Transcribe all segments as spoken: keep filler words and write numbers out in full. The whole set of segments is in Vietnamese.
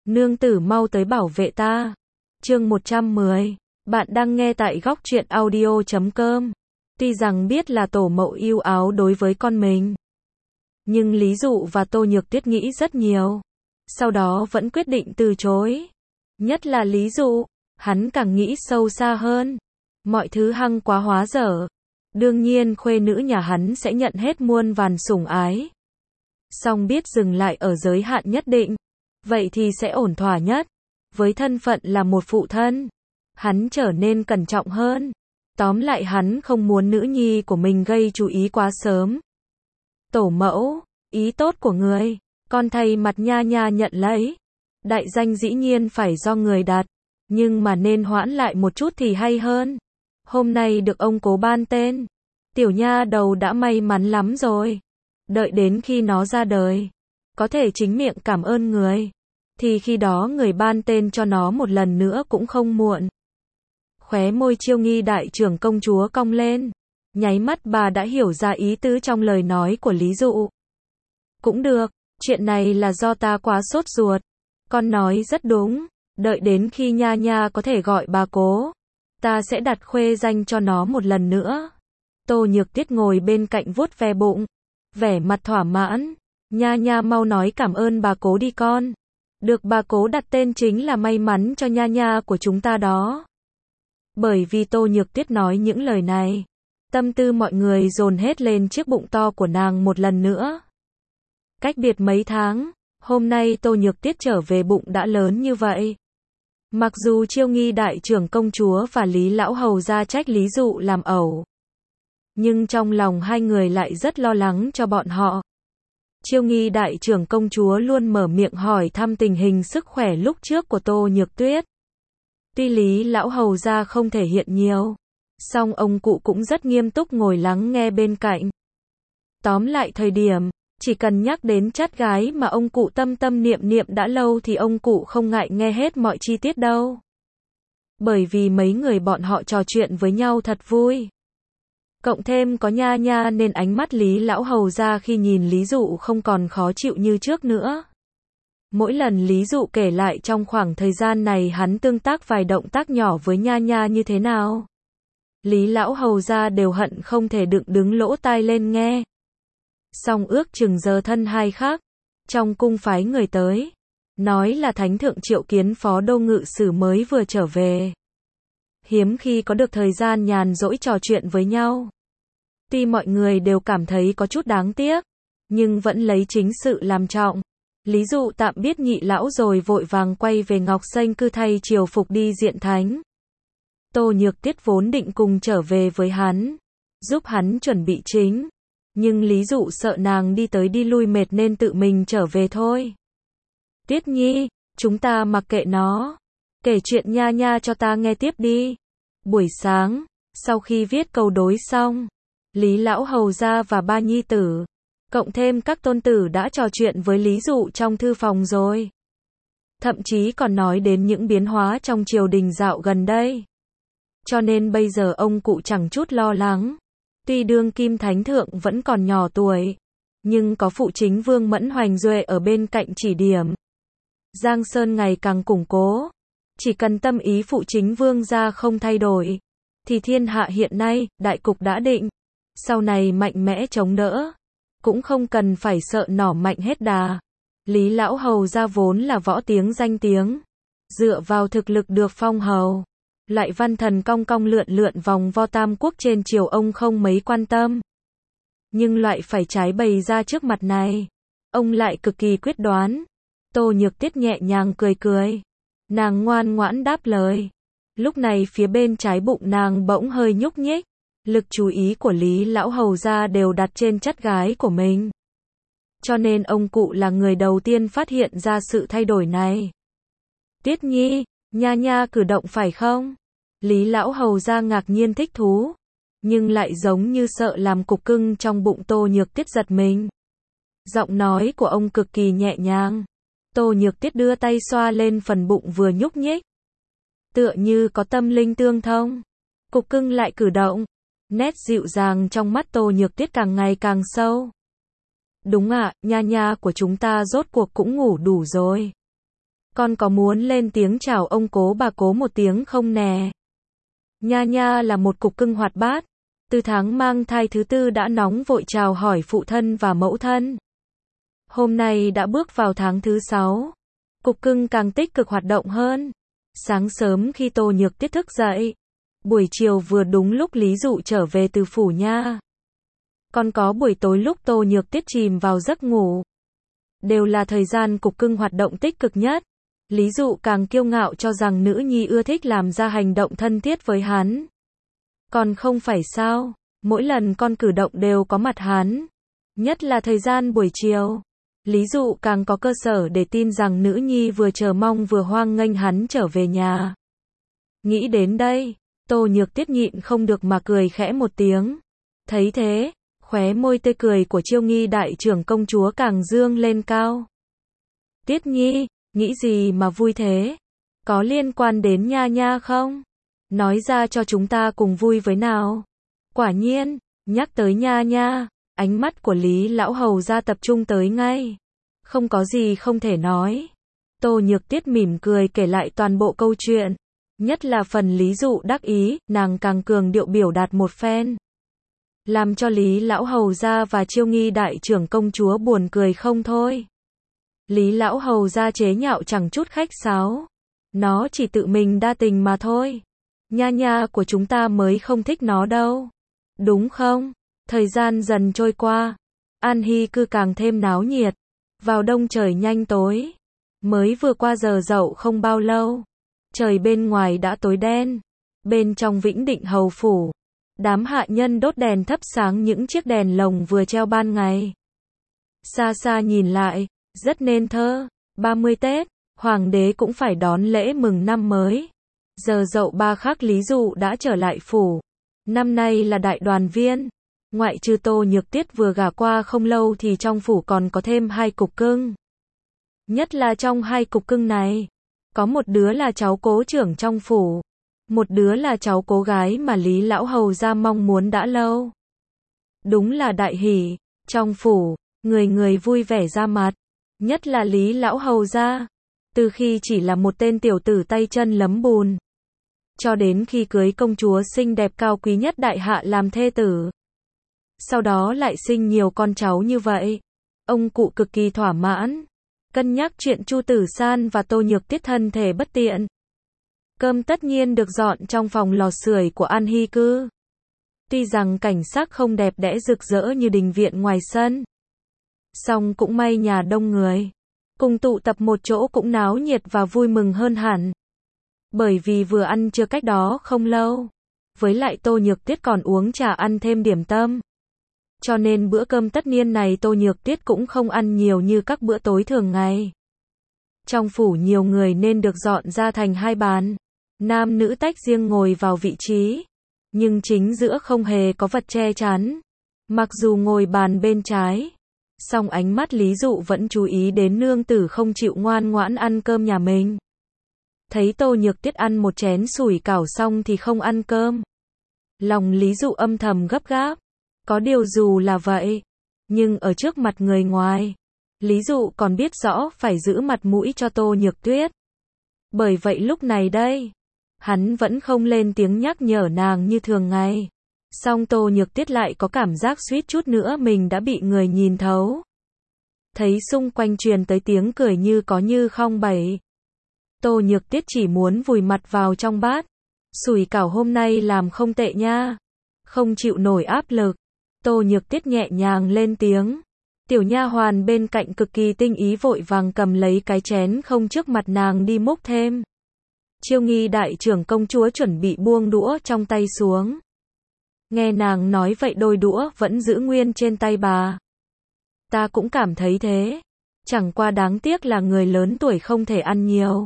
Nương tử mau tới bảo vệ ta. Chương một trăm mười. Bạn đang nghe tại góc truyện audio chấm com. Tuy rằng biết là tổ mẫu yêu áo đối với con mình, nhưng Lý Dụ và Tô Nhược Tuyết nghĩ rất nhiều. Sau đó vẫn quyết định từ chối. Nhất là Lý Dụ, hắn càng nghĩ sâu xa hơn. Mọi thứ hăng quá hóa dở. Đương nhiên khuê nữ nhà hắn sẽ nhận hết muôn vàn sủng ái. Song biết dừng lại ở giới hạn nhất định. Vậy thì sẽ ổn thỏa nhất. Với thân phận là một phụ thân, hắn trở nên cẩn trọng hơn. Tóm lại hắn không muốn nữ nhi của mình gây chú ý quá sớm. Tổ mẫu, ý tốt của người, con thay mặt nha nha nhận lấy. Đại danh dĩ nhiên phải do người đặt, nhưng mà nên hoãn lại một chút thì hay hơn. Hôm nay được ông cố ban tên, tiểu nha đầu đã may mắn lắm rồi. Đợi đến khi nó ra đời, có thể chính miệng cảm ơn người, thì khi đó người ban tên cho nó một lần nữa cũng không muộn. Khóe môi Chiêu Nghi đại trưởng công chúa cong lên. Nháy mắt bà đã hiểu ra ý tứ trong lời nói của Lý Dụ. Cũng được, chuyện này là do ta quá sốt ruột. Con nói rất đúng, đợi đến khi nha nha có thể gọi bà cố, ta sẽ đặt khuê danh cho nó một lần nữa. Tô Nhược Tuyết ngồi bên cạnh vuốt ve bụng, vẻ mặt thỏa mãn. Nha nha mau nói cảm ơn bà cố đi con. Được bà cố đặt tên chính là may mắn cho nha nha của chúng ta đó. Bởi vì Tô Nhược Tuyết nói những lời này, tâm tư mọi người dồn hết lên chiếc bụng to của nàng một lần nữa. Cách biệt mấy tháng, hôm nay Tô Nhược Tuyết trở về bụng đã lớn như vậy. Mặc dù Chiêu Nghi đại trưởng công chúa và Lý lão hầu ra trách Lý Dụ làm ẩu, nhưng trong lòng hai người lại rất lo lắng cho bọn họ. Chiêu Nghi đại trưởng công chúa luôn mở miệng hỏi thăm tình hình sức khỏe lúc trước của Tô Nhược Tuyết. Tuy Lý lão hầu ra không thể hiện nhiều, song ông cụ cũng rất nghiêm túc ngồi lắng nghe bên cạnh. Tóm lại thời điểm, chỉ cần nhắc đến chắt gái mà ông cụ tâm tâm niệm niệm đã lâu thì ông cụ không ngại nghe hết mọi chi tiết đâu. Bởi vì mấy người bọn họ trò chuyện với nhau thật vui. Cộng thêm có nha nha nên ánh mắt Lý lão hầu ra khi nhìn Lý Dụ không còn khó chịu như trước nữa. Mỗi lần Lý Dụ kể lại trong khoảng thời gian này hắn tương tác vài động tác nhỏ với nha nha như thế nào, Lý lão hầu ra đều hận không thể đựng đứng lỗ tai lên nghe. Song ước chừng giờ thân hai khác, trong cung phái người tới, nói là Thánh thượng triệu kiến phó đô ngự sử mới vừa trở về. Hiếm khi có được thời gian nhàn rỗi trò chuyện với nhau. Tuy mọi người đều cảm thấy có chút đáng tiếc, nhưng vẫn lấy chính sự làm trọng. Lý Dụ tạm biết nhị lão rồi vội vàng quay về Ngọc Xanh cư thay triều phục đi diện thánh. Tô Nhược Tuyết vốn định cùng trở về với hắn, giúp hắn chuẩn bị chính. Nhưng Lý Dụ sợ nàng đi tới đi lui mệt nên tự mình trở về thôi. Tuyết Nhi, chúng ta mặc kệ nó. Kể chuyện nha nha cho ta nghe tiếp đi. Buổi sáng, sau khi viết câu đối xong, Lý lão hầu gia và ba nhi tử, cộng thêm các tôn tử đã trò chuyện với Lý Dụ trong thư phòng rồi. Thậm chí còn nói đến những biến hóa trong triều đình dạo gần đây. Cho nên bây giờ ông cụ chẳng chút lo lắng. Tuy đương kim thánh thượng vẫn còn nhỏ tuổi, nhưng có phụ chính vương Mẫn Hoành Duệ ở bên cạnh chỉ điểm, Giang Sơn ngày càng củng cố. Chỉ cần tâm ý phụ chính vương gia không thay đổi, thì thiên hạ hiện nay, đại cục đã định. Sau này mạnh mẽ chống đỡ, cũng không cần phải sợ nỏ mạnh hết đà. Lý lão hầu gia vốn là võ tiếng danh tiếng, dựa vào thực lực được phong hầu. Lại văn thần cong cong lượn lượn vòng vo tam quốc trên triều ông không mấy quan tâm. Nhưng loại phải trái bày ra trước mặt này, ông lại cực kỳ quyết đoán. Tô Nhược Tuyết nhẹ nhàng cười cười. Nàng ngoan ngoãn đáp lời. Lúc này phía bên trái bụng nàng bỗng hơi nhúc nhích. Lực chú ý của Lý lão hầu gia đều đặt trên chắt gái của mình. Cho nên ông cụ là người đầu tiên phát hiện ra sự thay đổi này. Tuyết Nhi, nha nha cử động phải không? Lý lão hầu gia ngạc nhiên thích thú, nhưng lại giống như sợ làm cục cưng trong bụng Tô Nhược Tuyết giật mình. Giọng nói của ông cực kỳ nhẹ nhàng. Tô Nhược Tuyết đưa tay xoa lên phần bụng vừa nhúc nhích. Tựa như có tâm linh tương thông. Cục cưng lại cử động. Nét dịu dàng trong mắt Tô Nhược Tuyết càng ngày càng sâu. Đúng ạ, nha nha của chúng ta rốt cuộc cũng ngủ đủ rồi. Con có muốn lên tiếng chào ông cố bà cố một tiếng không nè? Nha Nha là một cục cưng hoạt bát. Từ tháng mang thai thứ tư đã nóng vội chào hỏi phụ thân và mẫu thân. Hôm nay đã bước vào tháng thứ sáu. Cục cưng càng tích cực hoạt động hơn. Sáng sớm khi Tô Nhược Tiết thức dậy. Buổi chiều vừa đúng lúc Lý Dụ trở về từ phủ nha. Còn có buổi tối lúc Tô Nhược Tiết chìm vào giấc ngủ. Đều là thời gian cục cưng hoạt động tích cực nhất. Lý Dụ càng kiêu ngạo cho rằng nữ nhi ưa thích làm ra hành động thân thiết với hắn. Còn không phải sao, mỗi lần con cử động đều có mặt hắn. Nhất là thời gian buổi chiều. Lý Dụ càng có cơ sở để tin rằng nữ nhi vừa chờ mong vừa hoan nghênh hắn trở về nhà. Nghĩ đến đây, Tô Nhược Tiết nhịn không được mà cười khẽ một tiếng. Thấy thế, khóe môi tươi cười của Chiêu Nghi đại trưởng công chúa càng dương lên cao. Tiết Nhi, nghĩ gì mà vui thế? Có liên quan đến Nha Nha không? Nói ra cho chúng ta cùng vui với nào. Quả nhiên, nhắc tới Nha Nha, ánh mắt của Lý lão hầu ra tập trung tới ngay. Không có gì không thể nói. Tô Nhược Tiết mỉm cười kể lại toàn bộ câu chuyện. Nhất là phần Lý Dụ đắc ý, nàng càng cường điệu biểu đạt một phen. Làm cho Lý lão hầu gia và Chiêu Nghi đại trưởng công chúa buồn cười không thôi. Lý lão hầu gia chế nhạo chẳng chút khách sáo. Nó chỉ tự mình đa tình mà thôi. Nha Nha của chúng ta mới không thích nó đâu. Đúng không? Thời gian dần trôi qua. An Hy cư càng thêm náo nhiệt. Vào đông trời nhanh tối. Mới vừa qua giờ dậu không bao lâu. Trời bên ngoài đã tối đen. Bên trong Vĩnh Định hầu phủ. Đám hạ nhân đốt đèn thắp sáng những chiếc đèn lồng vừa treo ban ngày. Xa xa nhìn lại, rất nên thơ. ba mươi Tết, hoàng đế cũng phải đón lễ mừng năm mới. Giờ dậu ba khắc Lý Dụ đã trở lại phủ. Năm nay là đại đoàn viên. Ngoại trừ Tô Nhược Tiết vừa gả qua không lâu thì trong phủ còn có thêm hai cục cưng. Nhất là trong hai cục cưng này, có một đứa là cháu cố trưởng trong phủ. Một đứa là cháu cố gái mà Lý lão hầu gia mong muốn đã lâu. Đúng là đại hỷ, trong phủ, người người vui vẻ ra mặt. Nhất là Lý lão hầu gia. Từ khi chỉ là một tên tiểu tử tay chân lấm bùn. Cho đến khi cưới công chúa xinh đẹp cao quý nhất đại hạ làm thê tử. Sau đó lại sinh nhiều con cháu như vậy. Ông cụ cực kỳ thỏa mãn. Cân nhắc chuyện Chu Tử San và Tô Nhược Tiết thân thể bất tiện. Cơm tất nhiên được dọn trong phòng lò sưởi của An Hy cư. Tuy rằng cảnh sắc không đẹp đẽ rực rỡ như đình viện ngoài sân. Song cũng may nhà đông người. Cùng tụ tập một chỗ cũng náo nhiệt và vui mừng hơn hẳn. Bởi vì vừa ăn trưa cách đó không lâu. Với lại Tô Nhược Tiết còn uống trà ăn thêm điểm tâm. Cho nên bữa cơm tất niên này Tô Nhược Tiết cũng không ăn nhiều như các bữa tối thường ngày. Trong phủ nhiều người nên được dọn ra thành hai bàn. Nam nữ tách riêng ngồi vào vị trí. Nhưng chính giữa không hề có vật che chắn. Mặc dù ngồi bàn bên trái. Song ánh mắt Lý Dụ vẫn chú ý đến nương tử không chịu ngoan ngoãn ăn cơm nhà mình. Thấy Tô Nhược Tiết ăn một chén sủi cảo xong thì không ăn cơm. Lòng Lý Dụ âm thầm gấp gáp. Có điều dù là vậy. Nhưng ở trước mặt người ngoài. Lý Dụ còn biết rõ phải giữ mặt mũi cho Tô Nhược Tuyết. Bởi vậy lúc này đây. Hắn vẫn không lên tiếng nhắc nhở nàng như thường ngày. Song Tô Nhược Tiết lại có cảm giác suýt chút nữa mình đã bị người nhìn thấu. Thấy xung quanh truyền tới tiếng cười như có như không bẩy. Tô Nhược Tiết chỉ muốn vùi mặt vào trong bát. Sủi cảo hôm nay làm không tệ nha. Không chịu nổi áp lực. Tô Nhược Tiết nhẹ nhàng lên tiếng. Tiểu nha hoàn bên cạnh cực kỳ tinh ý vội vàng cầm lấy cái chén không trước mặt nàng đi múc thêm. Chiêu Nghi đại trưởng công chúa chuẩn bị buông đũa trong tay xuống. Nghe nàng nói vậy đôi đũa vẫn giữ nguyên trên tay bà. Ta cũng cảm thấy thế. Chẳng qua đáng tiếc là người lớn tuổi không thể ăn nhiều.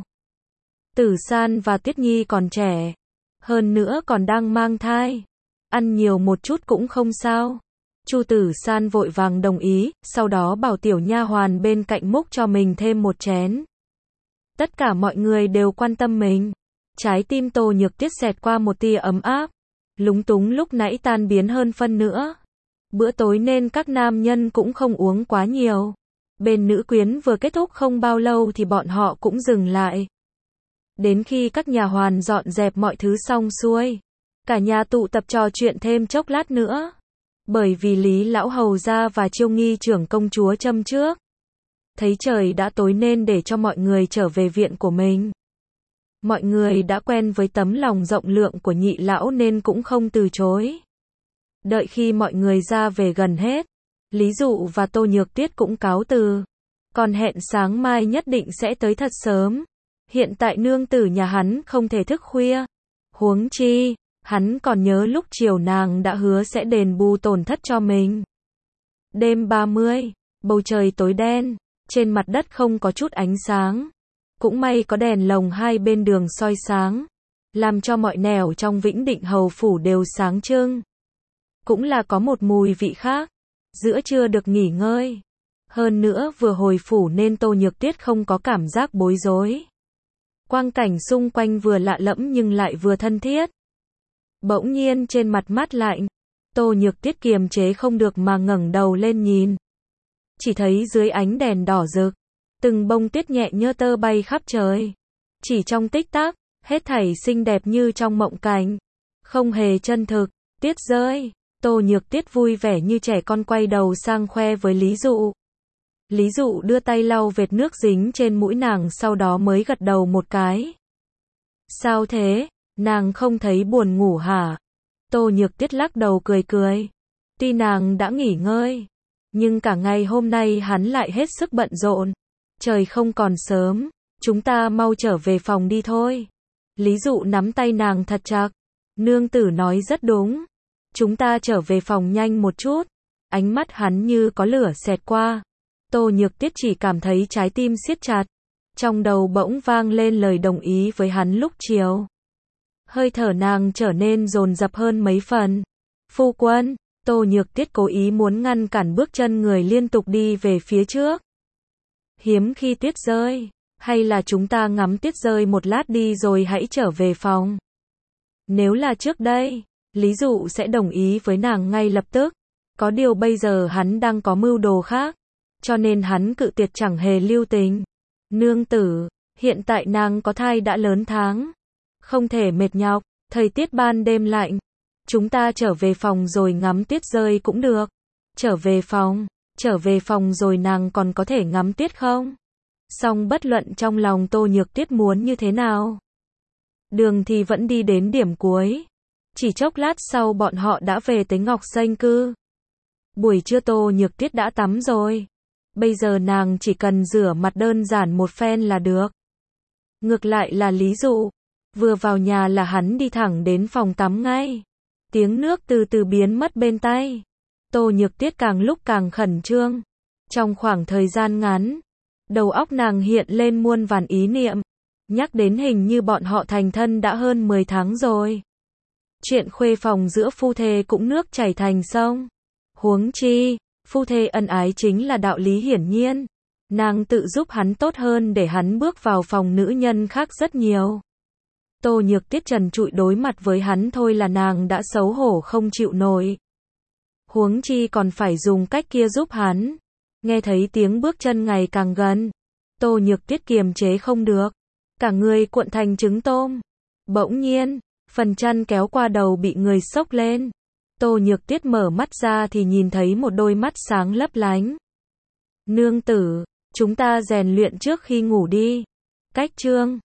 Tử San và Tiết Nhi còn trẻ. Hơn nữa còn đang mang thai. Ăn nhiều một chút cũng không sao. Chu Tử San vội vàng đồng ý, sau đó bảo tiểu nha hoàn bên cạnh múc cho mình thêm một chén. Tất cả mọi người đều quan tâm mình. Trái tim Tô Nhược Tiết xẹt qua một tia ấm áp. Lúng túng lúc nãy tan biến hơn phân nữa. Bữa tối nên các nam nhân cũng không uống quá nhiều. Bên nữ quyến vừa kết thúc không bao lâu thì bọn họ cũng dừng lại. Đến khi các nhà hoàn dọn dẹp mọi thứ xong xuôi, cả nhà tụ tập trò chuyện thêm chốc lát nữa. Bởi vì Lý Lão Hầu gia và Chiêu Nghi trưởng công chúa châm trước. Thấy trời đã tối nên để cho mọi người trở về viện của mình. Mọi người đã quen với tấm lòng rộng lượng của nhị lão nên cũng không từ chối. Đợi khi mọi người ra về gần hết, Lý Dụ và Tô Nhược Tuyết cũng cáo từ. Còn hẹn sáng mai nhất định sẽ tới thật sớm. Hiện tại nương tử nhà hắn không thể thức khuya. Huống chi, hắn còn nhớ lúc chiều nàng đã hứa sẽ đền bù tổn thất cho mình. Đêm ba mươi, bầu trời tối đen, trên mặt đất không có chút ánh sáng. Cũng may có đèn lồng hai bên đường soi sáng, làm cho mọi nẻo trong Vĩnh Định Hầu phủ đều sáng trưng. Cũng là có một mùi vị khác. Giữa trưa được nghỉ ngơi. Hơn nữa vừa hồi phủ nên Tô Nhược Tuyết không có cảm giác bối rối. Quang cảnh xung quanh vừa lạ lẫm nhưng lại vừa thân thiết. Bỗng nhiên trên mặt mát lạnh, Tô Nhược Tuyết kiềm chế không được mà ngẩng đầu lên nhìn. Chỉ thấy dưới ánh đèn đỏ rực, từng bông tuyết nhẹ nhơ tơ bay khắp trời. Chỉ trong tích tắc, hết thảy xinh đẹp như trong mộng cảnh. Không hề chân thực, tuyết rơi. Tô Nhược Tuyết vui vẻ như trẻ con quay đầu sang khoe với Lý Dụ. Lý Dụ đưa tay lau vệt nước dính trên mũi nàng sau đó mới gật đầu một cái. Sao thế, nàng không thấy buồn ngủ hả? Tô Nhược Tuyết lắc đầu cười cười. Tuy nàng đã nghỉ ngơi, nhưng cả ngày hôm nay hắn lại hết sức bận rộn. Trời không còn sớm, chúng ta mau trở về phòng đi thôi. Lý Dụ nắm tay nàng thật chặt. Nương tử nói rất đúng. Chúng ta trở về phòng nhanh một chút. Ánh mắt hắn như có lửa xẹt qua. Tô Nhược Tuyết chỉ cảm thấy trái tim siết chặt. Trong đầu bỗng vang lên lời đồng ý với hắn lúc chiều. Hơi thở nàng trở nên dồn dập hơn mấy phần. Phu quân, Tô Nhược Tuyết cố ý muốn ngăn cản bước chân người liên tục đi về phía trước. Hiếm khi tuyết rơi, hay là chúng ta ngắm tuyết rơi một lát đi rồi hãy trở về phòng. Nếu là trước đây, Lý Dụ sẽ đồng ý với nàng ngay lập tức. Có điều bây giờ hắn đang có mưu đồ khác, cho nên hắn cự tuyệt chẳng hề lưu tình. Nương tử, hiện tại nàng có thai đã lớn tháng, không thể mệt nhọc, thời tiết ban đêm lạnh. Chúng ta trở về phòng rồi ngắm tuyết rơi cũng được. Trở về phòng, trở về phòng rồi nàng còn có thể ngắm tuyết không? Song bất luận trong lòng Tô Nhược Tuyết muốn như thế nào, đường thì vẫn đi đến điểm cuối. Chỉ chốc lát sau bọn họ đã về tới Ngọc Xanh Cư. Buổi trưa Tô Nhược Tuyết đã tắm rồi. Bây giờ nàng chỉ cần rửa mặt đơn giản một phen là được. Ngược lại là Lý Dụ, vừa vào nhà là hắn đi thẳng đến phòng tắm ngay. Tiếng nước từ từ biến mất bên tay. Tô Nhược Tuyết càng lúc càng khẩn trương. Trong khoảng thời gian ngắn, đầu óc nàng hiện lên muôn vàn ý niệm. Nhắc đến hình như bọn họ thành thân đã hơn mười tháng rồi. Chuyện khuê phòng giữa phu thê cũng nước chảy thành sông. Huống chi, phu thê ân ái chính là đạo lý hiển nhiên. Nàng tự giúp hắn tốt hơn để hắn bước vào phòng nữ nhân khác rất nhiều. Tô Nhược Tuyết trần trụi đối mặt với hắn thôi là nàng đã xấu hổ không chịu nổi. Huống chi còn phải dùng cách kia giúp hắn. Nghe thấy tiếng bước chân ngày càng gần, Tô Nhược Tuyết kiềm chế không được, cả người cuộn thành trứng tôm. Bỗng nhiên, phần chăn kéo qua đầu bị người xốc lên. Tô Nhược Tuyết mở mắt ra thì nhìn thấy một đôi mắt sáng lấp lánh. Nương tử, chúng ta rèn luyện trước khi ngủ đi. Cách chương